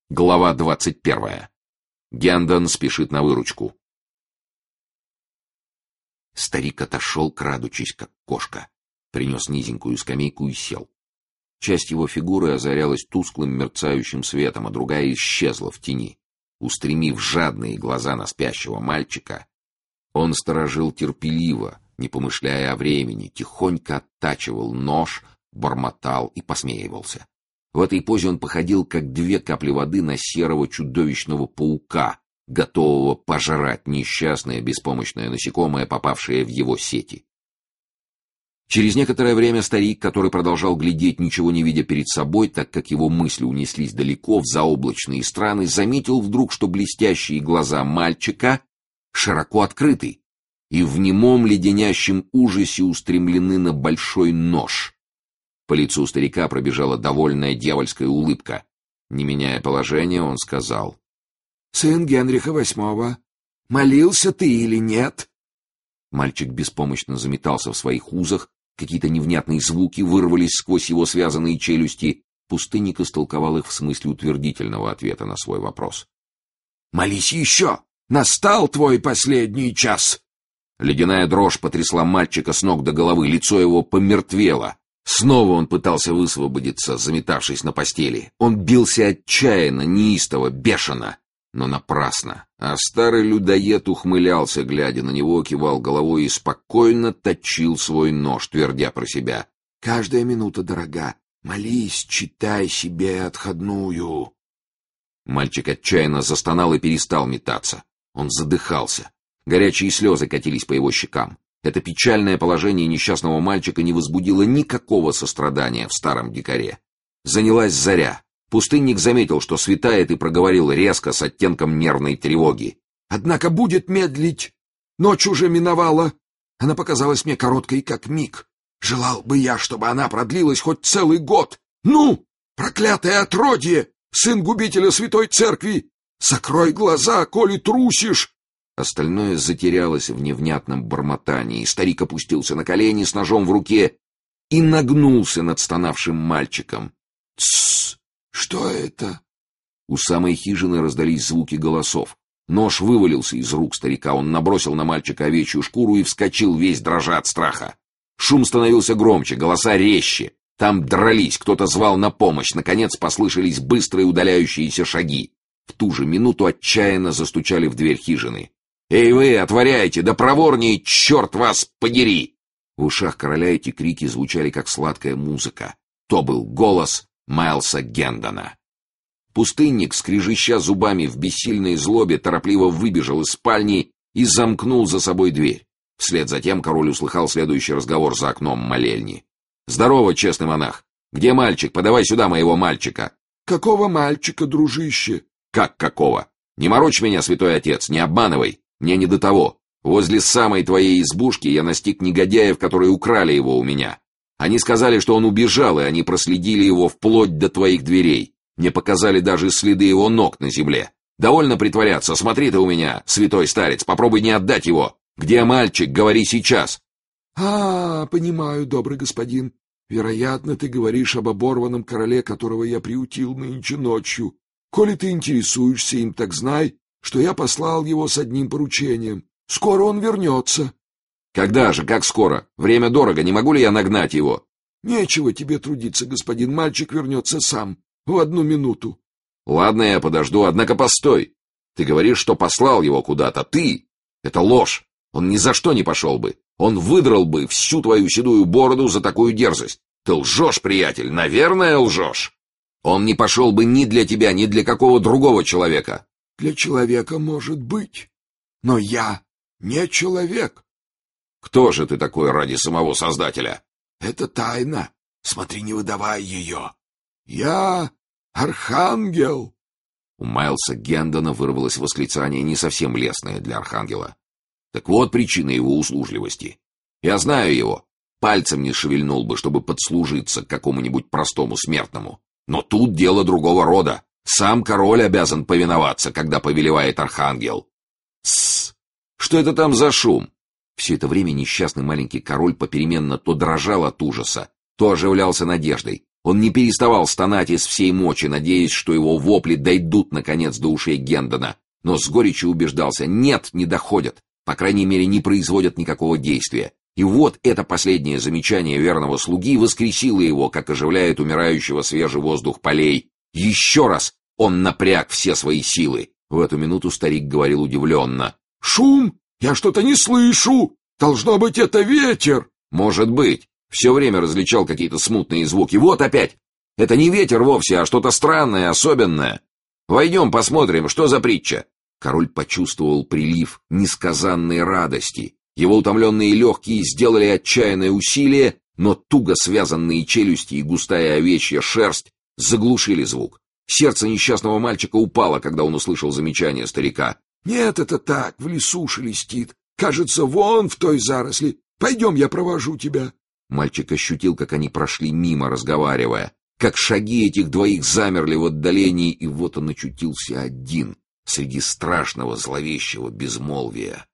Глава 21. Гендон спешит на выручку. Старик отошел, крадучись, как кошка. Принес низенькую скамейку и сел. Часть его фигуры озарялась тусклым мерцающим светом, а другая исчезла в тени. Устремив жадные глаза на спящего мальчика, он сторожил терпеливо, не помышляя о времени, тихонько оттачивал нож, бормотал и посмеивался. В этой позе он походил, как две капли воды, на серого чудовищного паука, готового пожрать несчастное беспомощное насекомое, попавшее в его сети. Через некоторое время старик, который продолжал глядеть, ничего не видя перед собой, так как его мысли унеслись далеко в заоблачные страны, заметил вдруг, что блестящие глаза мальчика широко открыты и в немом леденящем ужасе устремлены на большой нож. По лицу старика пробежала довольная дьявольская улыбка. Не меняя положения, он сказал: «Сын Генриха VIII, молился ты или нет?» Мальчик беспомощно заметался в своих узах, какие-то невнятные звуки вырвались сквозь его связанные челюсти. Пустынник истолковал их в смысле утвердительного ответа на свой вопрос. «Молись еще! Настал твой последний час!» Ледяная дрожь потрясла мальчика с ног до головы, лицо его помертвело. Снова он пытался высвободиться, заметавшись на постели. Он бился отчаянно, неистово, бешено, но напрасно. А старый людоед ухмылялся, глядя на него, кивал головой и спокойно точил свой нож, твердя про себя: «Каждая минута дорога. Молись, читай себе отходную». Мальчик отчаянно застонал и перестал метаться. Он задыхался. Горячие слезы катились по его щекам. Это печальное положение несчастного мальчика не возбудило никакого сострадания в старом дикаре. Занялась заря. Пустынник заметил, что светает, и проговорил резко, с оттенком нервной тревоги: «Однако будет медлить. Ночь уже миновала. Она показалась мне короткой, как миг. Желал бы я, чтобы она продлилась хоть целый год. Ну, проклятое отродье, сын губителя святой церкви, закрой глаза, коли трусишь!» Остальное затерялось в невнятном бормотании. Старик опустился на колени с ножом в руке и нагнулся над стонавшим мальчиком. «Тссс! Что это?» У самой хижины раздались звуки голосов. Нож вывалился из рук старика. Он набросил на мальчика овечью шкуру и вскочил, весь дрожа от страха. Шум становился громче, голоса резче. Там дрались, кто-то звал на помощь. Наконец послышались быстрые удаляющиеся шаги. В ту же минуту отчаянно застучали в дверь хижины. «Эй вы, отворяйте! Да проворнее, черт вас подери!» В ушах короля эти крики звучали, как сладкая музыка. То был голос Майлса Гендона. Пустынник, скрежеща зубами в бессильной злобе, торопливо выбежал из спальни и замкнул за собой дверь. Вслед за тем король услыхал следующий разговор за окном молельни. «Здорово, честный монах! Где мальчик? Подавай сюда моего мальчика!» «Какого мальчика, дружище?» «Как какого? Не морочь меня, святой отец, не обманывай! Мне не до того. Возле самой твоей избушки я настиг негодяев, которые украли его у меня. Они сказали, что он убежал, и они проследили его вплоть до твоих дверей. Мне показали даже следы его ног на земле. Довольно притворяться, смотри ты у меня, святой старец, попробуй не отдать его. Где мальчик, говори сейчас». Понимаю, добрый господин. Вероятно, ты говоришь об оборванном короле, которого я приютил нынче ночью. Коли ты интересуешься им, так знай, что я послал его с одним поручением. Скоро он вернется». «Когда же? Как скоро? Время дорого, не могу ли я нагнать его?» «Нечего тебе трудиться, господин, мальчик вернется сам, в 1 минуту». «Ладно, я подожду, однако постой. Ты говоришь, что послал его куда-то. Ты! Это ложь. Он ни за что не пошел бы. Он выдрал бы всю твою седую бороду за такую дерзость. Ты лжешь, приятель, наверное, лжешь. Он не пошел бы ни для тебя, ни для какого другого человека». «Для человека, может быть, но я не человек». «Кто же ты такой ради самого Создателя?» «Это тайна. Смотри, не выдавай ее. Я архангел». У Майлса Гендона вырвалось восклицание, не совсем лестное для архангела. Так вот причина его услужливости. Я знаю его. Пальцем не шевельнул бы, чтобы подслужиться к какому-нибудь простому смертному. Но тут дело другого рода. Сам король обязан повиноваться, когда повелевает архангел. Тссс! Что это там за шум? Все это время несчастный маленький король попеременно то дрожал от ужаса, то оживлялся надеждой. Он не переставал стонать из всей мочи, надеясь, что его вопли дойдут, наконец, до ушей Гендона, но с горечью убеждался: нет, не доходят, по крайней мере, не производят никакого действия. И вот это последнее замечание верного слуги воскресило его, как оживляет умирающего свежий воздух полей. Еще раз он напряг все свои силы. В эту минуту старик говорил удивленно: «Шум? Я что-то не слышу! Должно быть, это ветер!» «Может быть. Все время различал какие-то смутные звуки. Вот опять! Это не ветер вовсе, а что-то странное, особенное. Войдем, посмотрим, что за притча». Король почувствовал прилив несказанной радости. Его утомленные легкие сделали отчаянное усилие, но туго связанные челюсти и густая овечья шерсть заглушили звук. Сердце несчастного мальчика упало, когда он услышал замечание старика. «Нет, это так, в лесу шелестит. Кажется, вон в той заросли. Пойдем, я провожу тебя». Мальчик ощутил, как они прошли мимо, разговаривая, как шаги этих двоих замерли в отдалении, и вот он очутился один среди страшного зловещего безмолвия.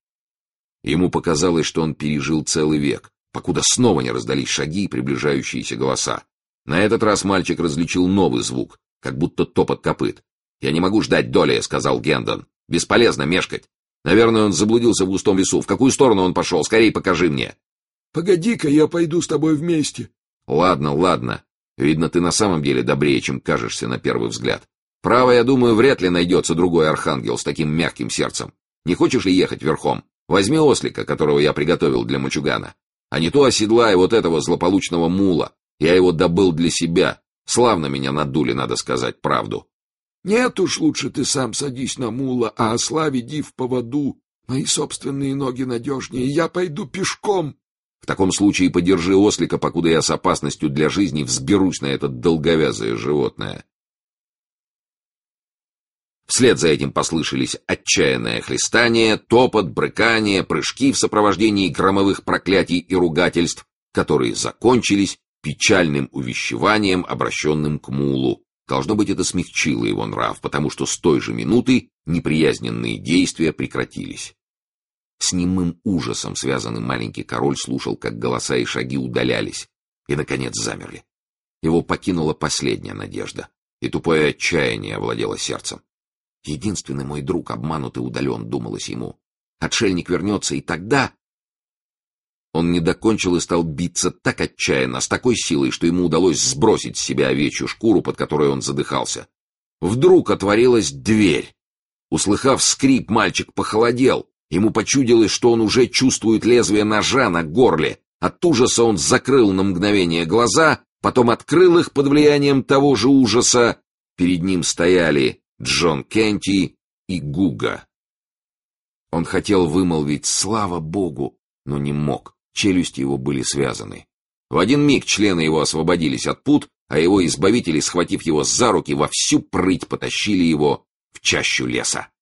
Ему показалось, что он пережил целый век, покуда снова не раздались шаги и приближающиеся голоса. На этот раз мальчик различил новый звук, как будто топот копыт. «Я не могу ждать доли», — сказал Гендон. «Бесполезно мешкать. Наверное, он заблудился в густом лесу. В какую сторону он пошел? Скорее покажи мне». «Погоди-ка, я пойду с тобой вместе». «Ладно, ладно. Видно, ты на самом деле добрее, чем кажешься на первый взгляд. Право, я думаю, вряд ли найдется другой архангел с таким мягким сердцем. Не хочешь ли ехать верхом? Возьми ослика, которого я приготовил для мальчугана. А не то оседлай вот этого злополучного мула. Я его добыл для себя. Славно меня надули, надо сказать правду». «Нет уж, лучше ты сам садись на мула, а осла веди в поводу. Мои собственные ноги надежнее, я пойду пешком». «В таком случае подержи ослика, покуда я с опасностью для жизни взберусь на это долговязое животное». Вслед за этим послышались отчаянное хлестание, топот, брыкание, прыжки в сопровождении громовых проклятий и ругательств, которые закончились печальным увещеванием, обращенным к мулу. Должно быть, это смягчило его нрав, потому что с той же минуты неприязненные действия прекратились. С немым ужасом связанный маленький король слушал, как голоса и шаги удалялись, и, наконец, замерли. Его покинула последняя надежда, и тупое отчаяние овладело сердцем. «Единственный мой друг обманут и удален», — думалось ему. «Отшельник вернется, и тогда...» Он не докончил и стал биться так отчаянно, с такой силой, что ему удалось сбросить с себя овечью шкуру, под которой он задыхался. Вдруг отворилась дверь. Услыхав скрип, мальчик похолодел. Ему почудилось, что он уже чувствует лезвие ножа на горле. От ужаса он закрыл на мгновение глаза, потом открыл их под влиянием того же ужаса. Перед ним стояли Джон Кенти и Гуга. Он хотел вымолвить «Слава Богу!», но не мог. Челюсти его были связаны. В один миг члены его освободились от пут, а его избавители, схватив его за руки, во всю прыть потащили его в чащу леса.